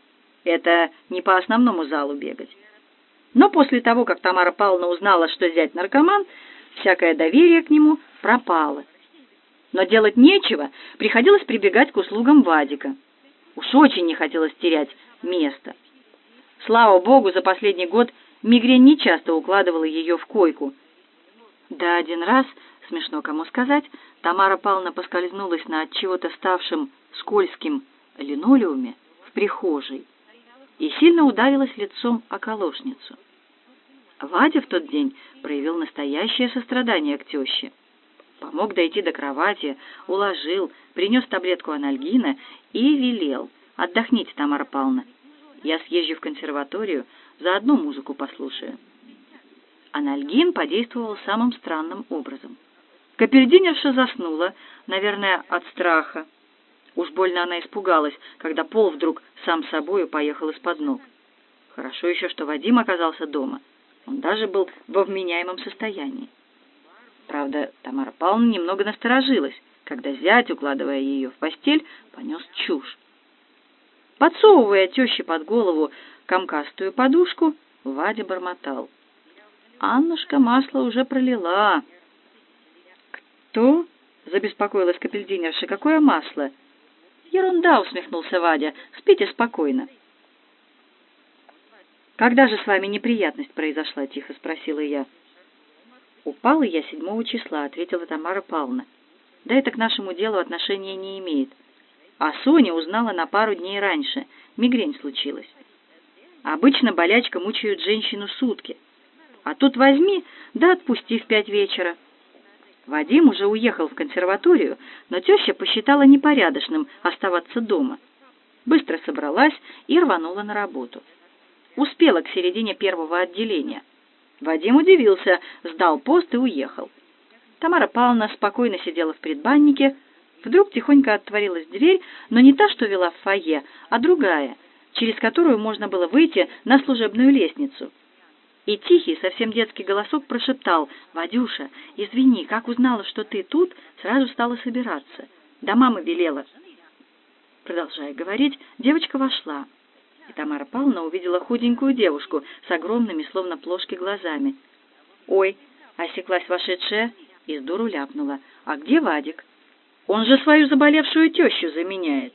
Это не по основному залу бегать. Но после того, как Тамара Павловна узнала, что зять наркоман, всякое доверие к нему пропало. Но делать нечего, приходилось прибегать к услугам Вадика. Уж очень не хотелось терять место. Слава богу, за последний год мигрень нечасто укладывала ее в койку. Да один раз, смешно кому сказать, Тамара Павловна поскользнулась на от чего-то ставшем скользким линолеуме в прихожей и сильно ударилась лицом о колошницу. Вадя в тот день проявил настоящее сострадание к теще. Помог дойти до кровати, уложил, принес таблетку анальгина и велел: «Отдохните, Тамара Павловна, я съезжу в консерваторию, заодно музыку послушаю». Анальгин подействовал самым странным образом. Капердинерша заснула, наверное, от страха. Уж больно она испугалась, когда пол вдруг сам собою поехал из-под ног. Хорошо еще, что Вадим оказался дома. Он даже был во вменяемом состоянии. Правда, Тамара Павловна немного насторожилась, когда зять, укладывая ее в постель, понес чушь. Подсовывая теще под голову комкастую подушку, Вадя бормотал: «Аннушка масло уже пролила». «Кто?» — забеспокоилась капельдинерша. «Какое масло?» «Ерунда», — усмехнулся Вадя. «Спите спокойно». «Когда же с вами неприятность произошла?» — тихо спросила я. «Упала я 7 числа», — ответила Тамара Павловна. «Да это к нашему делу отношения не имеет. А Соня узнала на пару дней раньше. Мигрень случилась. Обычно болячка мучает женщину сутки. А тут возьми, да отпусти в 5 вечера». Вадим уже уехал в консерваторию, но теща посчитала непорядочным оставаться дома. Быстро собралась и рванула на работу. Успела к середине 1-го отделения. Вадим удивился, сдал пост и уехал. Тамара Павловна спокойно сидела в предбаннике. Вдруг тихонько отворилась дверь, но не та, что вела в фойе, а другая, через которую можно было выйти на служебную лестницу. И тихий, совсем детский голосок прошептал: «Вадюша, извини, как узнала, что ты тут, сразу стала собираться. Да мама велела». Продолжая говорить, девочка вошла, и Тамара Павловна увидела худенькую девушку с огромными, словно плошки, глазами. «Ой!» — осеклась вошедшая и сдуру ляпнула: «А где Вадик? Он же свою заболевшую тещу заменяет».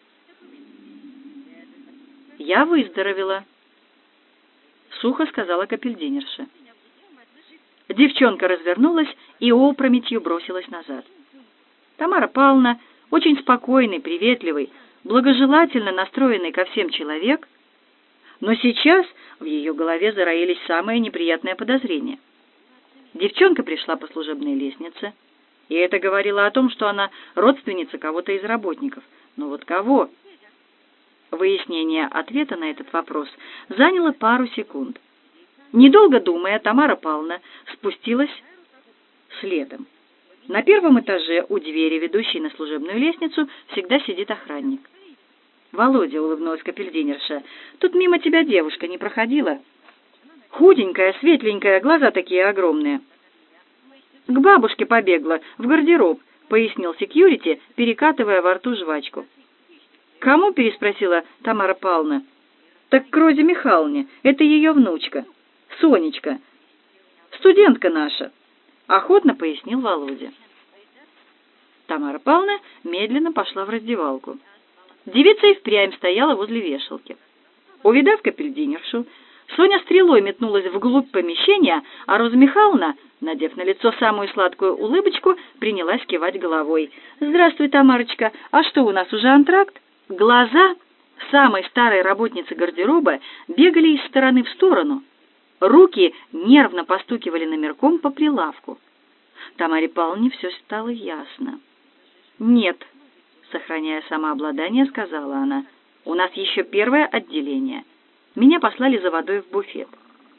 «Я выздоровела», — сухо сказала капельдинерша. Девчонка развернулась и опрометью бросилась назад. Тамара Павловна, очень спокойный, приветливый, благожелательно настроенный ко всем человек, но сейчас в ее голове зароились самые неприятные подозрения. Девчонка пришла по служебной лестнице, и это говорило о том, что она родственница кого-то из работников. Но вот кого? Выяснение ответа на этот вопрос заняло пару секунд. Недолго думая, Тамара Павловна спустилась следом. На 1-м этаже у двери, ведущей на служебную лестницу, всегда сидит охранник. «Володя», — улыбнулась капельдинерша, — «тут мимо тебя девушка не проходила? Худенькая, светленькая, глаза такие огромные». «К бабушке побегла, в гардероб», — пояснил секьюрити, перекатывая во рту жвачку. «Кому?» — переспросила Тамара Павловна. «Так к Розе Михайловне, это ее внучка, Сонечка, студентка наша», — охотно пояснил Володя. Тамара Павловна медленно пошла в раздевалку. Девица и впрямь стояла возле вешалки. Увидав капельдинершу, Соня стрелой метнулась вглубь помещения, а Роза Михайловна, надев на лицо самую сладкую улыбочку, принялась кивать головой. «Здравствуй, Тамарочка, а что, у нас уже антракт?» Глаза самой старой работницы гардероба бегали из стороны в сторону. Руки нервно постукивали номерком по прилавку. Тамаре Павловне все стало ясно. «Нет», — сохраняя самообладание, сказала она, — «у нас еще 1-е отделение. Меня послали за водой в буфет».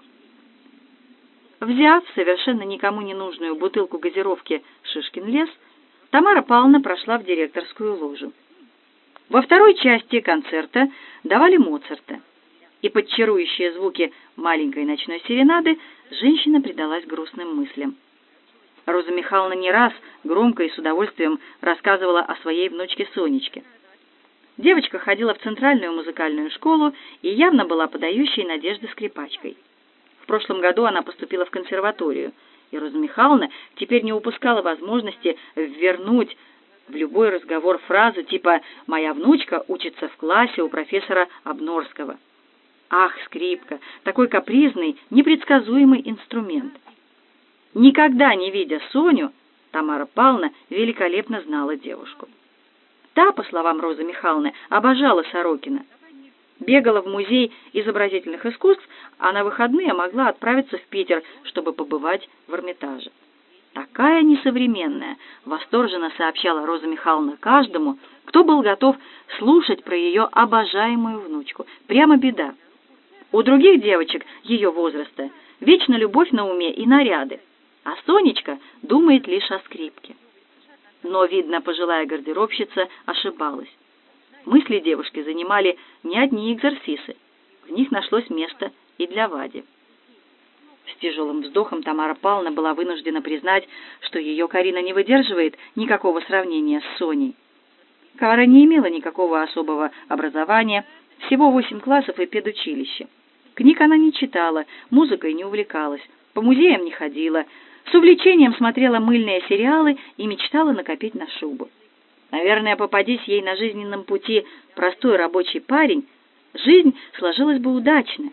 Взяв совершенно никому не нужную бутылку газировки «Шишкин лес», Тамара Павловна прошла в директорскую ложу. Во второй части концерта давали Моцарта, и под чарующие звуки маленькой ночной серенады женщина предалась грустным мыслям. Роза Михайловна не раз громко и с удовольствием рассказывала о своей внучке Сонечке. Девочка ходила в центральную музыкальную школу и явно была подающей надежды скрипачкой. В прошлом году она поступила в консерваторию, и Роза Михайловна теперь не упускала возможности ввернуть в любой разговор фразу типа «Моя внучка учится в классе у профессора Обнорского». Ах, скрипка, такой капризный, непредсказуемый инструмент. Никогда не видя Соню, Тамара Павловна великолепно знала девушку. Та, по словам Розы Михайловны, обожала Сорокина. Бегала в музей изобразительных искусств, а на выходные могла отправиться в Питер, чтобы побывать в Эрмитаже. «Такая несовременная», — восторженно сообщала Роза Михайловна каждому, кто был готов слушать про ее обожаемую внучку. Прямо беда. У других девочек ее возраста вечно любовь на уме и наряды, а Сонечка думает лишь о скрипке. Но, видно, пожилая гардеробщица ошибалась. Мысли девушки занимали не одни экзерсисы. В них нашлось место и для Вади. С тяжелым вздохом Тамара Павловна была вынуждена признать, что ее Карина не выдерживает никакого сравнения с Соней. Кара не имела никакого особого образования, всего 8 классов и педучилище. Книг она не читала, музыкой не увлекалась, по музеям не ходила, с увлечением смотрела мыльные сериалы и мечтала накопить на шубу. Наверное, попадись ей на жизненном пути простой рабочий парень, жизнь сложилась бы удачно.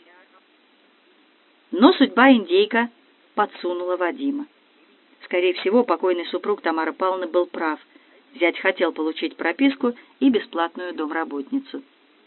Но судьба индейка подсунула Вадима. Скорее всего, покойный супруг Тамары Павловны был прав. Зять хотел получить прописку и бесплатную домработницу.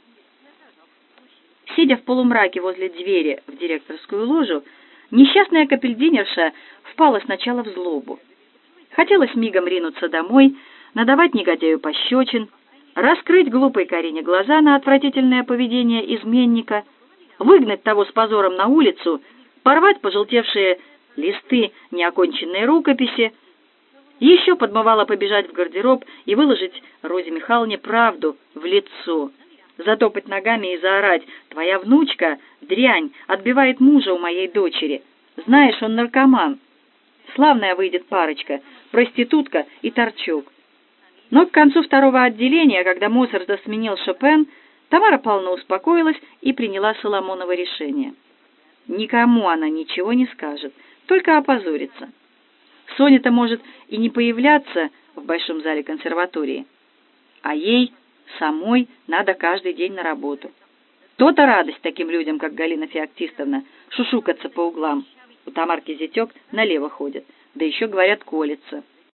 Сидя в полумраке возле двери в директорскую ложу, несчастная капельдинерша впала сначала в злобу. Хотелось мигом ринуться домой, надавать негодяю пощечин, раскрыть глупой Карине глаза на отвратительное поведение изменника, выгнать того с позором на улицу, порвать пожелтевшие листы неоконченной рукописи. Еще подмывала побежать в гардероб и выложить Розе Михайловне правду в лицо, затопать ногами и заорать: «Твоя внучка, дрянь, отбивает мужа у моей дочери. Знаешь, он наркоман. Славная выйдет парочка, проститутка и торчок». Но к концу второго отделения, когда Моцарта сменил Шопен, Тамара Павловна успокоилась и приняла Соломоново решение. Никому она ничего не скажет, только опозорится. Соня-то может и не появляться в большом зале консерватории, а ей самой надо каждый день на работу. То-то радость таким людям, как Галина Феоктистовна, шушукаться по углам. У Тамарки зятек налево ходит, да еще, говорят, колется.